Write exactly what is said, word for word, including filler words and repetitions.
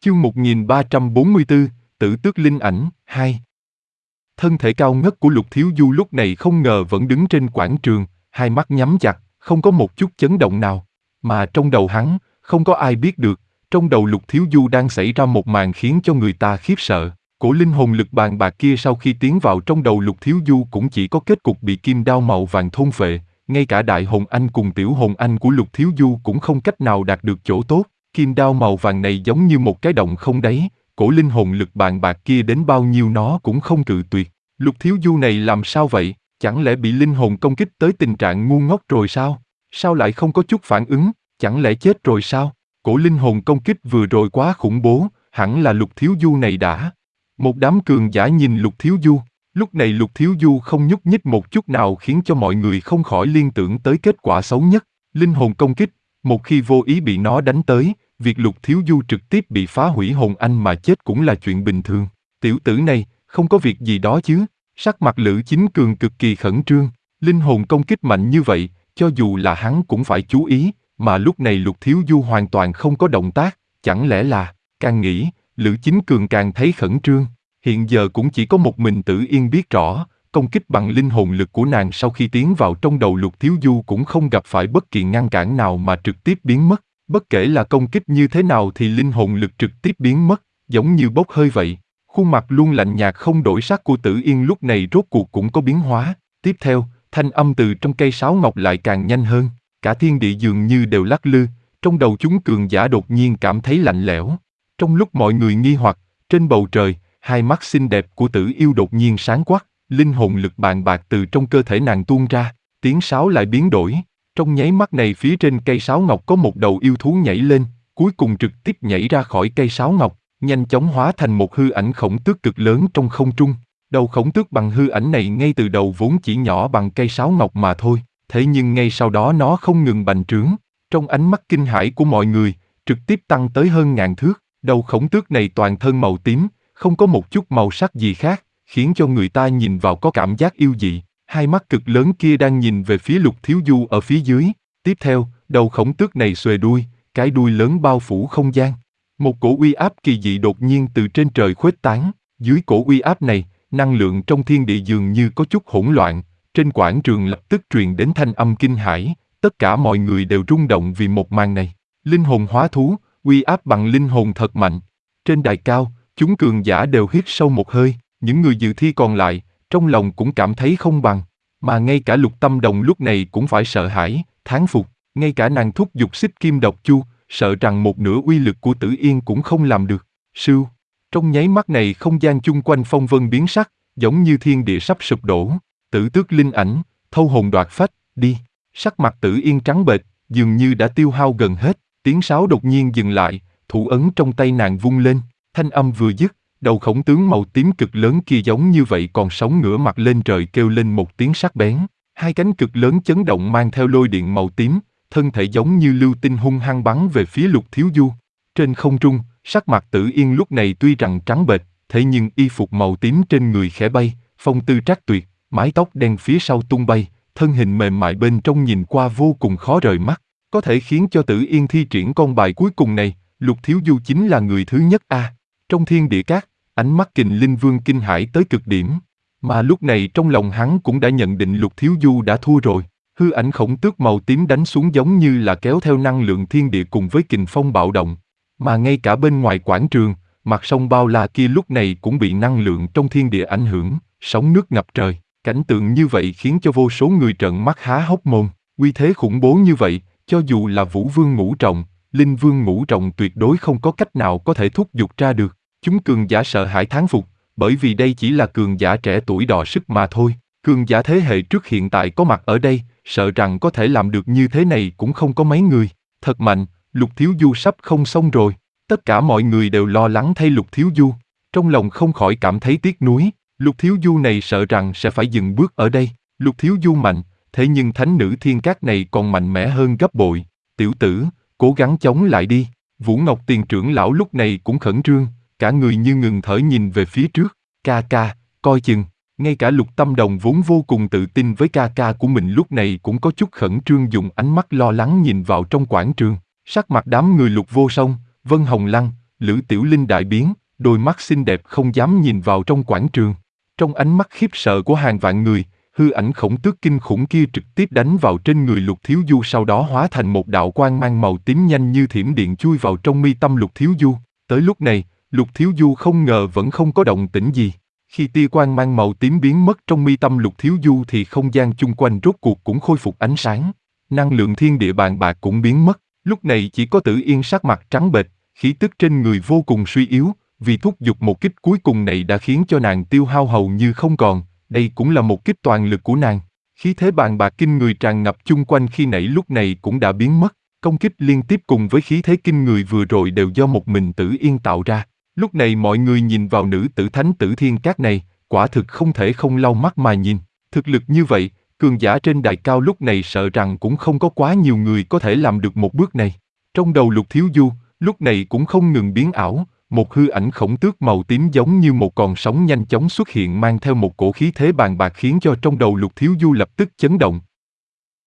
Chương một nghìn ba trăm bốn mươi tư, Tử Tước Linh Ảnh, hai. Thân thể cao ngất của Lục Thiếu Du lúc này không ngờ vẫn đứng trên quảng trường, hai mắt nhắm chặt, không có một chút chấn động nào. Mà trong đầu hắn, không có ai biết được, trong đầu Lục Thiếu Du đang xảy ra một màn khiến cho người ta khiếp sợ. Cổ linh hồn lực bàn bạc kia sau khi tiến vào trong đầu Lục Thiếu Du cũng chỉ có kết cục bị kim đao màu vàng thôn phệ, ngay cả đại hồn anh cùng tiểu hồn anh của Lục Thiếu Du cũng không cách nào đạt được chỗ tốt. Kim đao màu vàng này giống như một cái động không đáy, cổ linh hồn lực bàn bạc kia đến bao nhiêu nó cũng không cự tuyệt. Lục Thiếu Du này làm sao vậy? Chẳng lẽ bị linh hồn công kích tới tình trạng ngu ngốc rồi sao? Sao lại không có chút phản ứng? Chẳng lẽ chết rồi sao? Cổ linh hồn công kích vừa rồi quá khủng bố, hẳn là Lục Thiếu Du này đã. Một đám cường giả nhìn Lục Thiếu Du, lúc này Lục Thiếu Du không nhúc nhích một chút nào khiến cho mọi người không khỏi liên tưởng tới kết quả xấu nhất. Linh hồn công kích, một khi vô ý bị nó đánh tới, việc Lục Thiếu Du trực tiếp bị phá hủy hồn anh mà chết cũng là chuyện bình thường. Tiểu tử này, không có việc gì đó chứ? Sắc mặt Lữ Chính Cường cực kỳ khẩn trương, linh hồn công kích mạnh như vậy, cho dù là hắn cũng phải chú ý, mà lúc này Lục Thiếu Du hoàn toàn không có động tác, chẳng lẽ là, càng nghĩ, Lữ Chính Cường càng thấy khẩn trương. Hiện giờ cũng chỉ có một mình Tử Yên biết rõ, công kích bằng linh hồn lực của nàng sau khi tiến vào trong đầu Lục Thiếu Du cũng không gặp phải bất kỳ ngăn cản nào mà trực tiếp biến mất. Bất kể là công kích như thế nào thì linh hồn lực trực tiếp biến mất, giống như bốc hơi vậy. Khuôn mặt luôn lạnh nhạt không đổi sắc của Tử Yên lúc này rốt cuộc cũng có biến hóa. Tiếp theo, thanh âm từ trong cây sáo ngọc lại càng nhanh hơn. Cả thiên địa dường như đều lắc lư, trong đầu chúng cường giả đột nhiên cảm thấy lạnh lẽo. Trong lúc mọi người nghi hoặc, trên bầu trời, hai mắt xinh đẹp của Tử Yêu đột nhiên sáng quắc, linh hồn lực bàn bạc từ trong cơ thể nàng tuôn ra, tiếng sáo lại biến đổi. Trong nháy mắt này phía trên cây sáo ngọc có một đầu yêu thú nhảy lên, cuối cùng trực tiếp nhảy ra khỏi cây sáo ngọc, nhanh chóng hóa thành một hư ảnh khổng tước cực lớn trong không trung. Đầu khổng tước bằng hư ảnh này ngay từ đầu vốn chỉ nhỏ bằng cây sáo ngọc mà thôi, thế nhưng ngay sau đó nó không ngừng bành trướng. Trong ánh mắt kinh hãi của mọi người, trực tiếp tăng tới hơn ngàn thước. Đầu khổng tước này toàn thân màu tím, không có một chút màu sắc gì khác, khiến cho người ta nhìn vào có cảm giác yêu dị. Hai mắt cực lớn kia đang nhìn về phía Lục Thiếu Du ở phía dưới. Tiếp theo, đầu khổng tước này xuề đuôi, cái đuôi lớn bao phủ không gian. Một cổ uy áp kỳ dị đột nhiên từ trên trời khuếch tán. Dưới cổ uy áp này, năng lượng trong thiên địa dường như có chút hỗn loạn. Trên quảng trường lập tức truyền đến thanh âm kinh hãi. Tất cả mọi người đều rung động vì một màn này. Linh hồn hóa thú, uy áp bằng linh hồn thật mạnh. Trên đài cao, chúng cường giả đều hít sâu một hơi. Những người dự thi còn lại, trong lòng cũng cảm thấy không bằng, mà ngay cả Lục Tâm Đồng lúc này cũng phải sợ hãi, thán phục, ngay cả nàng thúc giục Xích Kim Độc Chu, sợ rằng một nửa uy lực của Tử Yên cũng không làm được. Sưu, trong nháy mắt này không gian chung quanh phong vân biến sắc, giống như thiên địa sắp sụp đổ. Tử Tước Linh Ảnh, thâu hồn đoạt phách, đi. Sắc mặt Tử Yên trắng bệch, dường như đã tiêu hao gần hết, tiếng sáo đột nhiên dừng lại, thủ ấn trong tay nàng vung lên, thanh âm vừa dứt. Đầu khổng tướng màu tím cực lớn kia giống như vậy còn sống ngửa mặt lên trời kêu lên một tiếng sắc bén. Hai cánh cực lớn chấn động mang theo lôi điện màu tím, thân thể giống như lưu tinh hung hăng bắn về phía Lục Thiếu Du. Trên không trung, sắc mặt Tử Yên lúc này tuy rằng trắng bệch, thế nhưng y phục màu tím trên người khẽ bay, phong tư trác tuyệt, mái tóc đen phía sau tung bay, thân hình mềm mại bên trong nhìn qua vô cùng khó rời mắt. Có thể khiến cho Tử Yên thi triển con bài cuối cùng này, Lục Thiếu Du chính là người thứ nhất a. À, trong thiên địa cát, ánh mắt Kình Linh Vương kinh hãi tới cực điểm, mà lúc này trong lòng hắn cũng đã nhận định Lục Thiếu Du đã thua rồi. Hư ảnh khổng tước màu tím đánh xuống giống như là kéo theo năng lượng thiên địa cùng với kình phong bạo động, mà ngay cả bên ngoài quảng trường, mặt sông bao la kia lúc này cũng bị năng lượng trong thiên địa ảnh hưởng, sóng nước ngập trời. Cảnh tượng như vậy khiến cho vô số người trợn mắt há hốc mồm. Uy thế khủng bố như vậy, cho dù là Vũ Vương ngũ trọng, Linh Vương ngũ trọng tuyệt đối không có cách nào có thể thúc giục ra được. Chúng cường giả sợ hãi thán phục, bởi vì đây chỉ là cường giả trẻ tuổi đọ sức mà thôi. Cường giả thế hệ trước hiện tại có mặt ở đây, sợ rằng có thể làm được như thế này cũng không có mấy người. Thật mạnh, Lục Thiếu Du sắp không xong rồi. Tất cả mọi người đều lo lắng thay Lục Thiếu Du. Trong lòng không khỏi cảm thấy tiếc nuối. Lục Thiếu Du này sợ rằng sẽ phải dừng bước ở đây. Lục Thiếu Du mạnh, thế nhưng thánh nữ thiên cát này còn mạnh mẽ hơn gấp bội. Tiểu tử, cố gắng chống lại đi. Vũ Ngọc Tiền trưởng lão lúc này cũng khẩn trương, cả người như ngừng thở nhìn về phía trước. Ca ca, coi chừng. Ngay cả Lục Tâm Đồng vốn vô cùng tự tin với ca ca của mình lúc này cũng có chút khẩn trương dùng ánh mắt lo lắng nhìn vào trong quảng trường. Sắc mặt đám người Lục Vô Song, Vân Hồng Lăng, Lữ Tiểu Linh đại biến, đôi mắt xinh đẹp không dám nhìn vào trong quảng trường. Trong ánh mắt khiếp sợ của hàng vạn người, hư ảnh khổng tước kinh khủng kia trực tiếp đánh vào trên người Lục Thiếu Du, sau đó hóa thành một đạo quang mang màu tím nhanh như thiểm điện chui vào trong mi tâm Lục Thiếu Du. Tới lúc này, Lục Thiếu Du không ngờ vẫn không có động tĩnh gì. Khi tia quang mang màu tím biến mất trong mi tâm Lục Thiếu Du thì không gian chung quanh rốt cuộc cũng khôi phục ánh sáng. Năng lượng thiên địa bàn bạc cũng biến mất. Lúc này chỉ có Tử Yên sắc mặt trắng bệch, khí tức trên người vô cùng suy yếu, vì thúc giục một kích cuối cùng này đã khiến cho nàng tiêu hao hầu như không còn. Đây cũng là một kích toàn lực của nàng. Khí thế bàn bạc kinh người tràn ngập chung quanh khi nãy lúc này cũng đã biến mất. Công kích liên tiếp cùng với khí thế kinh người vừa rồi đều do một mình Tử Yên tạo ra. Lúc này mọi người nhìn vào nữ tử thánh tử thiên cát này, quả thực không thể không lau mắt mà nhìn. Thực lực như vậy, cường giả trên đài cao lúc này sợ rằng cũng không có quá nhiều người có thể làm được một bước này. Trong đầu Lục Thiếu Du, lúc này cũng không ngừng biến ảo, một hư ảnh khổng tước màu tím giống như một con sóng nhanh chóng xuất hiện mang theo một cổ khí thế bàn bạc khiến cho trong đầu Lục Thiếu Du lập tức chấn động.